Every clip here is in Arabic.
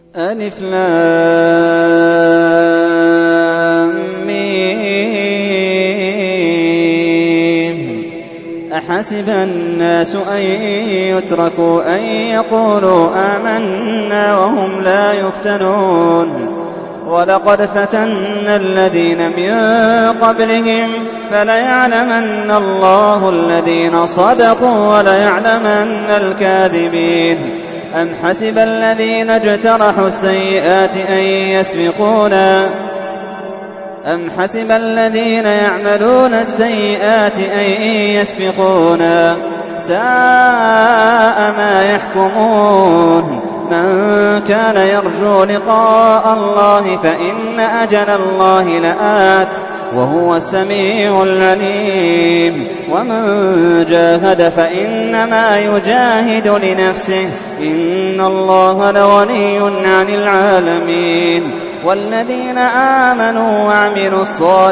ألف لام ميم. أحسب الناس أن يتركوا أن يقولوا آمنا وهم لا يفتنون ولقد فتنا الذين من قبلهم فليعلمن الله الذين صدقوا وليعلمن الكاذبين. أم حسب الذين اجترحوا السيئات أن يسبقونا أم حسب الذين يعملون السيئات أن يسبقونا ساء ما يحكمون. من كان يرجو لقاء الله فإن أجل الله لآت وهو السميع العليم. ومن جاهد فإنما يجاهد لنفسه إن الله لغني عن العالمين. والذين آمنوا وعملوا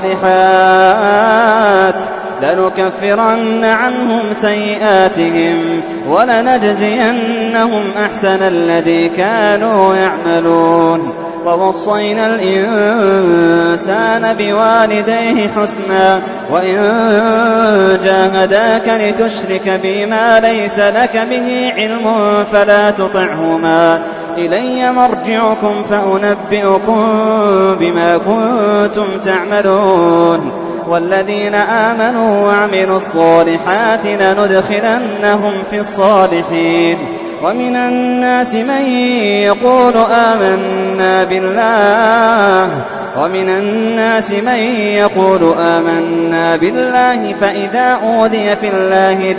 الصالحات لنكفرن عنهم سيئاتهم ولنجزينهم أحسن الذي كانوا يعملون. ووصينا الإنسان بوالديه حسنا وإن جاهداك لتشرك بما ليس لك به علم فلا تطعهما إلي مرجعكم فأنبئكم بما كنتم تعملون. والذين آمنوا وعملوا الصالحات لندخلنهم في الصالحين. ومن الناس من يقول آمنا بالله فإذا أوذي في الله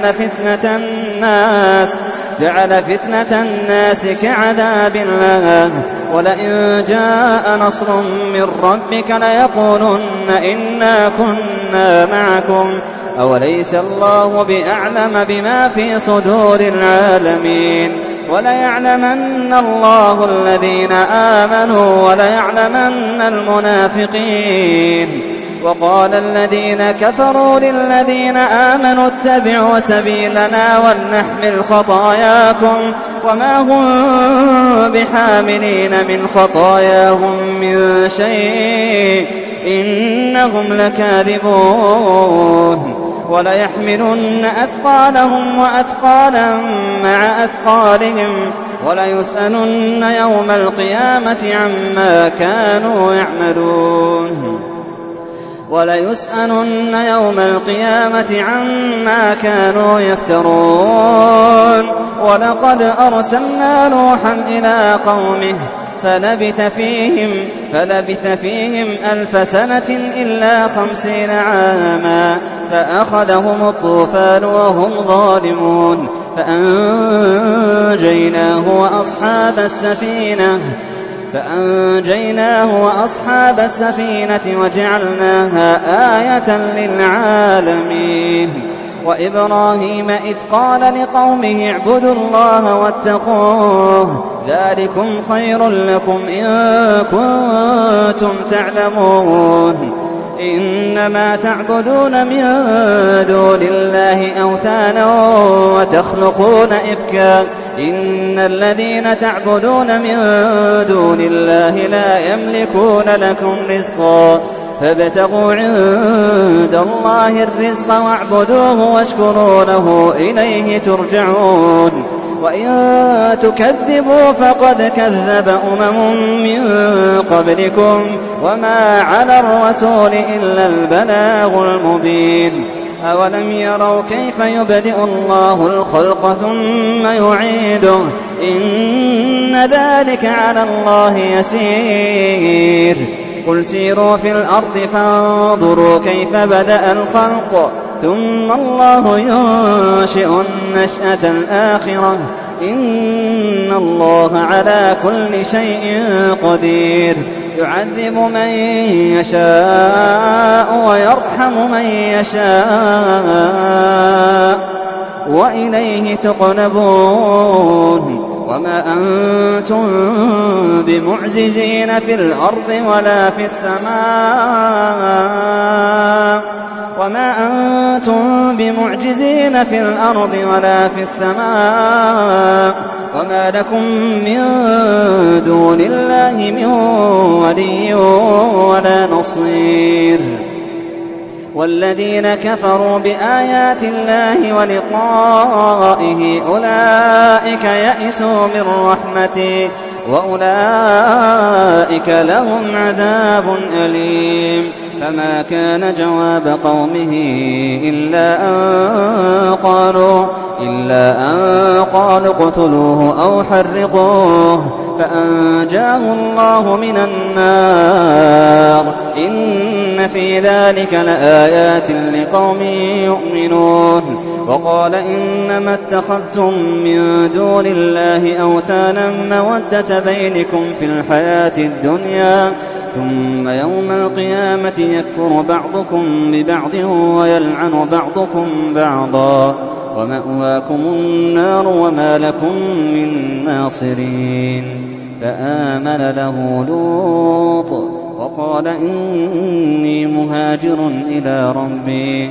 جعل فتنة الناس كعذاب الله. ولئن جاء نصر من ربك ليقولن إنا كنا معكم أوليس الله بأعلم بما في صدور العالمين. وليعلمن الله الذين آمنوا وليعلمن المنافقين. وقال الذين كفروا للذين آمنوا اتبعوا سبيلنا ولنحمل خطاياكم وما هم بحاملين من خطاياهم من شيء إنهم لكاذبون. وليحملن أثقالهم وأثقالا مع أثقالهم وليسألن يوم القيامة عما كانوا يعملون. وليسألن يوم القيامة عما كانوا يفترون. ولقد أرسلنا نوحا إلى قومه فلبث فيهم 1000 سنة إلا 50 عاما فأخذهم الطوفان وهم ظالمون فأنجيناه وأصحاب السفينة وجعلناها آية للعالمين. وإبراهيم إذ قال لقومه اعبدوا الله واتقوه ذلكم خير لكم إن كنتم تعلمون. إنما تعبدون من دون الله أوثانا وتخلقون إفكا إن الذين تعبدون من دون الله لا يملكون لكم رزقا فابتغوا عند الله الرزق واعبدوه واشكروا له إليه ترجعون. وإن تكذبوا فقد كذب من قبلكم وما على الرسول إلا البلاغ المبين. أولم يروا كيف يبدئ الله الخلق ثم يعيده إن ذلك على الله يسير. قل سيروا في الأرض فانظروا كيف بدأ الخلق ثم الله ينشئ النشأة الآخرة إن الله على كل شيء قدير. يعذب من يشاء ويرحم من يشاء وإليه تقلبون. وما أنتم بمعجزين في الأرض ولا في السماء وما لكم من دون الله من ولي ولا نصير. والذين كفروا بآيات الله ولقائه أولئك يئسوا من رحمتي وأولئك لهم عذاب أليم. فما كان جواب قومه إلا أن قالوا اقتلوه أو حرقوه فأنجاه الله من النار. إن في ذلك لآيات لقوم يؤمنون. وقال إنما اتخذتم من دون الله أوثانا مودة بينكم في الحياة الدنيا ثم يوم القيامة يكفر بعضكم ببعض ويلعن بعضكم بعضا ومأواكم النار وما لكم من ناصرين. فآمن له لوط وقال إني مهاجر إلى ربي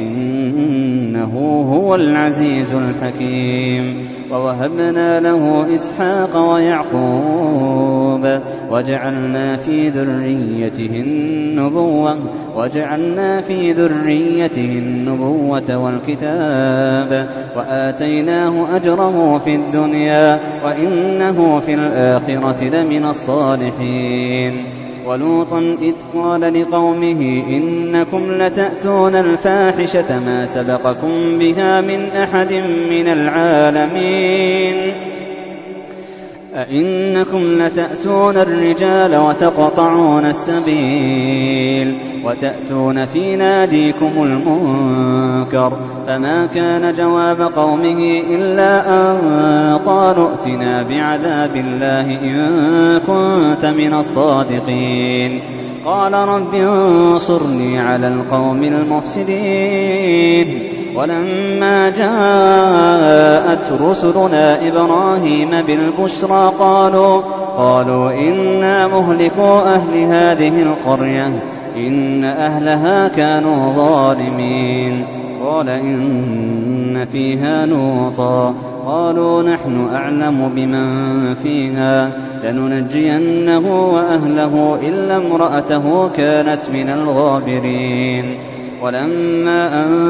إنه هو العزيز الحكيم. ووهبنا له إسحاق ويعقوب وجعلنا في ذريته النبوة والكتاب وآتيناه أجره في الدنيا وإنه في الآخرة لمن الصالحين. ولوطا إذ قال لقومه إنكم لتأتون الفاحشة ما سبقكم بها من أحد من العالمين أئنكم لتأتون الرجال وتقطعون السبيل وتأتون في ناديكم المنكر. فما كان جواب قومه إلا أن قالوا ائتنا بعذاب الله إن كنت من الصادقين. قال رب انصرني على القوم المفسدين. ولما جاءت رسلنا إبراهيم بالبشرى قالوا إنا مهلكو أهل هذه القرية إن أهلها كانوا ظالمين. قال إن فيها لوطا قالوا نحن أعلم بمن فيها لننجينه وأهله إلا امرأته كانت من الغابرين. ولما أن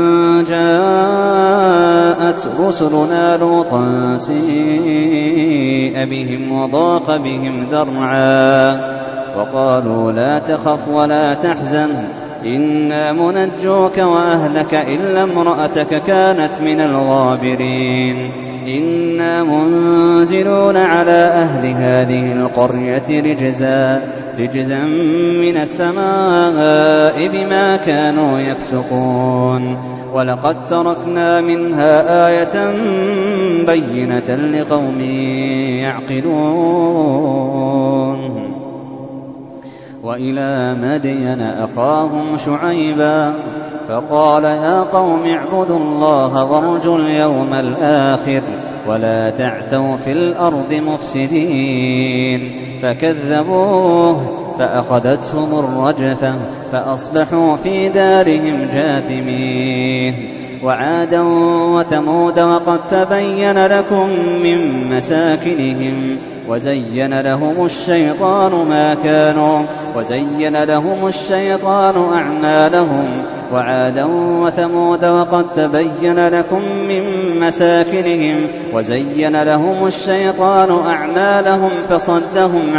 جاءت رسلنا لوطا سيء بهم وضاق بهم ذرعا وقالوا لا تخف ولا تحزن إنا منجوك وأهلك إلا امرأتك كانت من الغابرين. إنا منزلون على أهل هذه القرية رجزا من السماء بما كانوا يفسقون. ولقد تركنا منها آية بينة لقوم يعقلون. وإلى مدين أخاهم شعيبا فقال يا قوم اعبدوا الله وارجوا اليوم الآخر ولا تعثوا في الأرض مفسدين. فكذبوه فأخذتهم الرجفة فأصبحوا في دارهم جاثمين. وعادا وثمود وقد تبين لكم من مساكنهم وزين لهم الشيطان أعمالهم. وعادا وثمود وقد تبين لكم من مساكنهم وزين لهم الشيطان أعمالهم فصدهم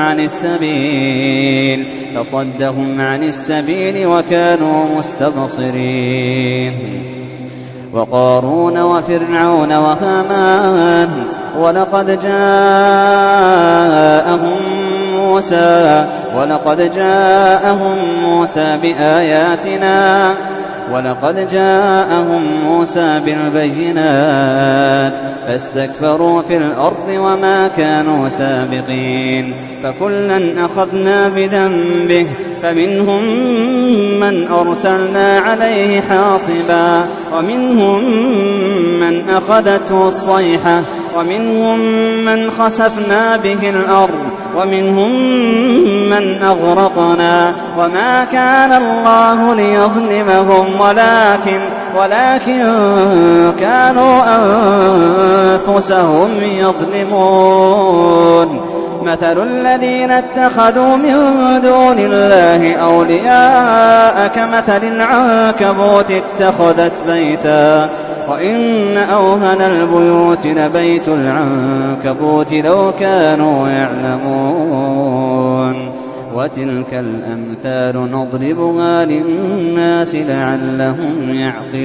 عن السبيل وكانوا مستبصرين. وقارون وفرعون وهامان ولقد جاءهم موسى بالبينات فاستكبروا في الأرض وما كانوا سابقين. فكلا أخذنا بذنبه فمنهم من أرسلنا عليه حاصبا ومنهم من أخذته الصيحة ومنهم من خسفنا به الأرض ومنهم من أغرقنا. وما كان الله ليظلمهم ولكن كانوا أنفسهم يظلمون. مثل الذين اتخذوا من دون الله أولياء كمثل العنكبوت اتخذت بيتا وإن أوهن البيوت لبيت العنكبوت لو كانوا يعلمون وتلك الأمثال نضربها للناس لعلهم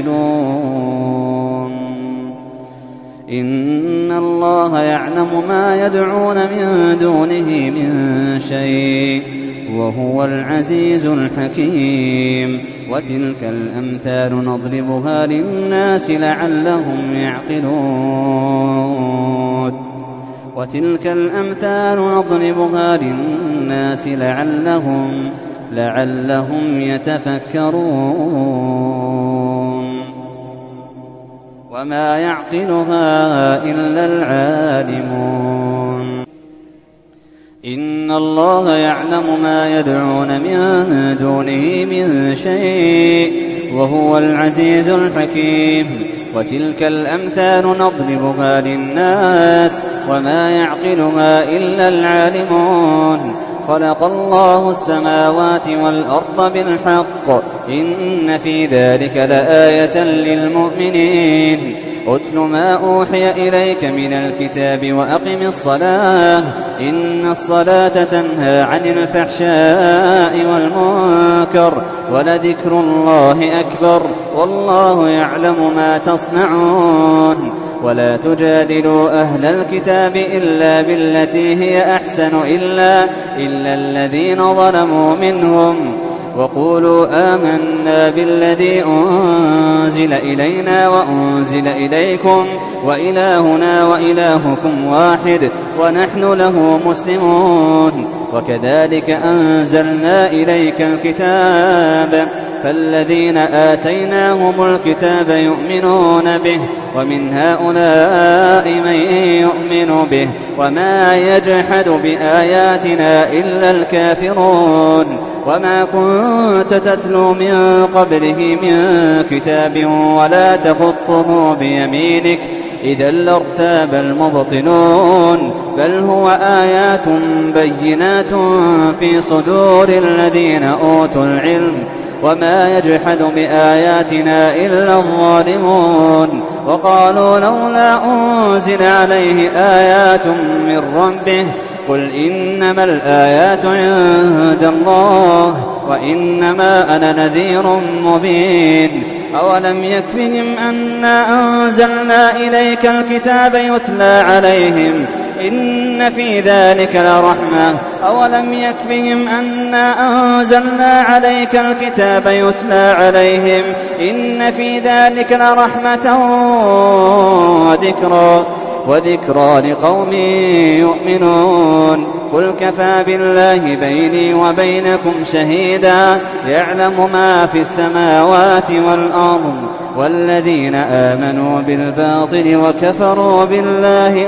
يعقلون إن الله يعلم ما يدعون من دونه من شيء وهو العزيز الحكيم وتلك الأمثال نضربها للناس لعلهم يعقلون وتلك الأمثال نضربها للناس لعلهم يتفكرون وما يعقلها إلا العالمون إن الله يعلم ما يدعون من دونه من شيء وهو العزيز الحكيم وتلك الأمثال نضربها للناس وما يعقلها إلا العالمون خلق الله السماوات والأرض بالحق إن في ذلك لآية للمؤمنين أتل ما أوحي إليك من الكتاب وأقم الصلاة إن الصلاة تنهى عن الفحشاء والمنكر ولذكر الله أكبر والله يعلم ما تصنعون ولا تجادلوا أهل الكتاب إلا بالتي هي أحسن إلا الذين ظلموا منهم وقولوا آمنا بالذي أنزل إلينا وأنزل إليكم وإلهنا وإلهكم واحد ونحن له مسلمون وكذلك أنزلنا إليك الكتاب فالذين آتيناهم الكتاب يؤمنون به ومن هؤلاء من يؤمن به وما يجحد بآياتنا إلا الكافرون وما كنت تتلو من قبله من كتاب ولا تخطه بيمينك إذا لارتاب المبطلون بل هو آيات بينات في صدور الذين أوتوا العلم وما يجحد بآياتنا إلا الظالمون وقالوا لولا أنزل عليه آيات من ربه قل إنما الآيات عند الله وإنما أنا نذير مبين أولم يكفهم أنا أنزلنا إليك الكتاب يتلى عليهم إن في ذلك لرحمة أولم يكفهم أنا أنزلنا عليك الكتاب يتلى عليهم إن في ذلك لرحمة وذكرى لقوم يؤمنون قل كفى بالله بيني وبينكم شهيدا يعلم ما في السماوات والأرض والذين آمنوا بالباطل وكفروا بالله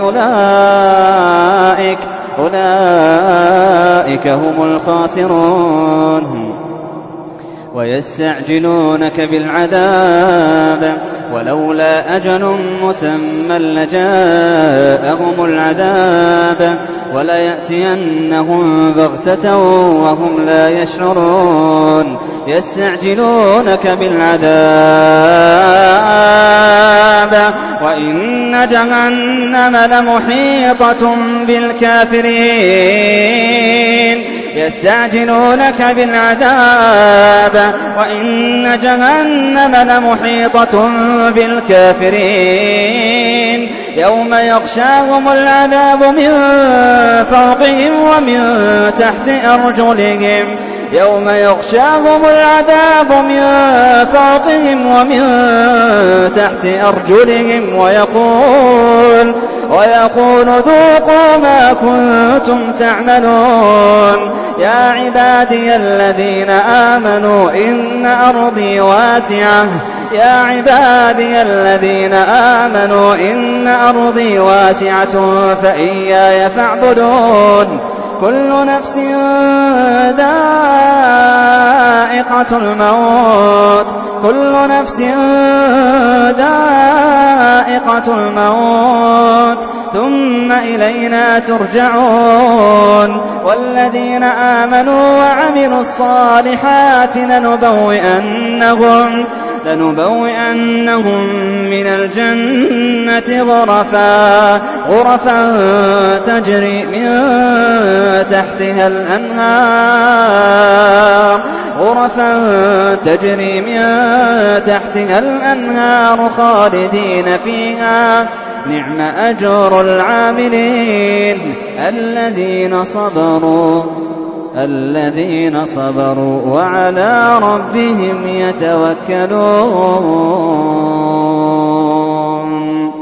أولئك هم الخاسرون ويستعجلونك بالعذاب ولولا أجل مسمى لجاءهم العذاب وليأتينهم بغتة وهم لا يشعرون يستعجلونك بالعذاب وإن جهنم لمحيطة بالكافرين يستعجلونك بالعذاب وإن جهنم لمحيطة بالكافرين يوم يغشاهم العذاب من فوقهم ومن تحت أرجلهم يوم يغشاهم العذاب من فوقهم ومن تحت أرجلهم ويقول ذوقوا ما كنتم تعملون يا عبادي الذين آمنوا إن أرضي واسعة يا عبادي الذين آمنوا إن أرضي واسعة فإياي فاعبدون كل نفس ذائقة الموت ثم إلينا ترجعون والذين آمنوا وعملوا الصالحات لنبوئنهم من الجنة غرفا تجري من تحتها الأنهار خالدين فيها نعم أجر العاملين الذين صبروا وعلى ربهم يتوكلون.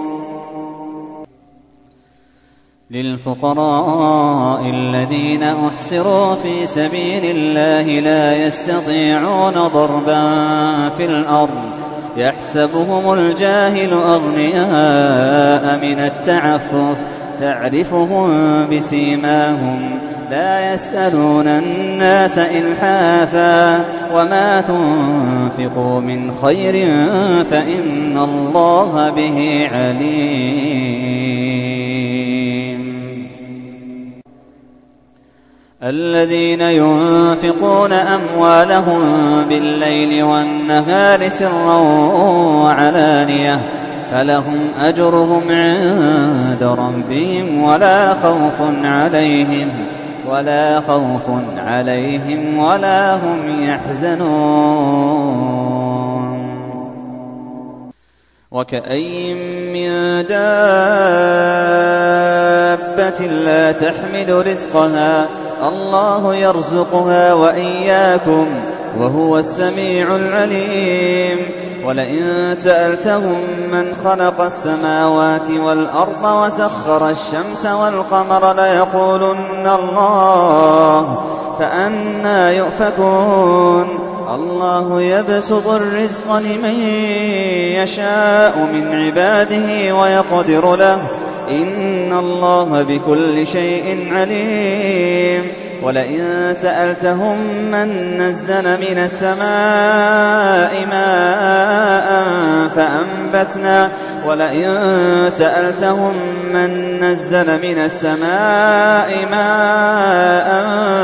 للفقراء الذين أحصروا في سبيل الله لا يستطيعون ضربا في الأرض يحسبهم الجاهل أغنياء من التعفف تعرفهم بسيماهم لا يسألون الناس إلحافا وما تنفقوا من خير فإن الله به عليم. الذين ينفقون أموالهم بالليل والنهار سرا وعلانية فلهم أجرهم عند ربهم ولا خوف عليهم ولا هم يحزنون. وكأين من دابة لا تحمل رزقها الله يرزقها وإياكم وهو السميع العليم. ولئن سألتهم من خلق السماوات والأرض وسخر الشمس والقمر ليقولن الله فأنى يؤفكون. الله يبسط الرزق لمن يشاء من عباده ويقدر له إن الله بكل شيء عليم. ولئن سألتهم من نزل من السماء ماء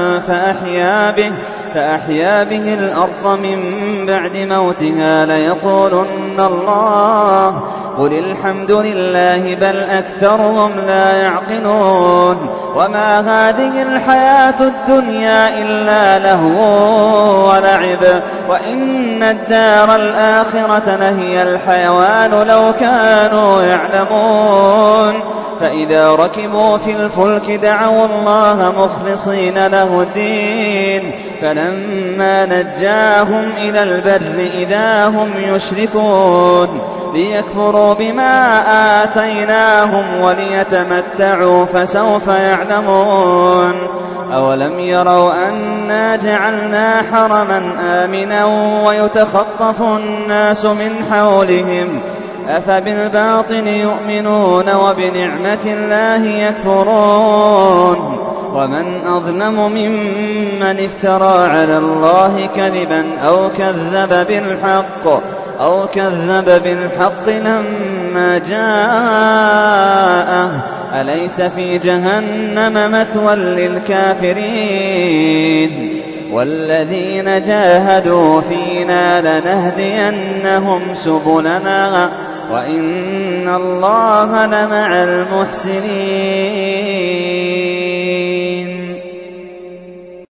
فأحيا به الأرض من بعد موتها ليقولن الله قل الحمد لله بل أكثرهم لا يعقلون. وما هذه الحياة الدنيا إلا لهو ولعب وإن الدار الآخرة لهي الحيوان لو كانوا يعلمون. فإذا ركبوا في الفلك دعوا الله مخلصين له الدين فلما نجاهم إلى البر إذا هم يشركون ليكفروا بما آتيناهم وليتمتعوا فسوف يعلمون. أولم يروا أنا جعلنا حرما آمنا ويتخطف الناس من حولهم أفبالباطل يؤمنون وبنعمة الله يكفرون. ومن أظلم ممن افترى على الله كذبا أو كذب بالحق لما جاءه أليس في جهنم مثوى للكافرين. والذين جاهدوا فينا لنهدينهم سبلنا وإن الله لمع المحسنين.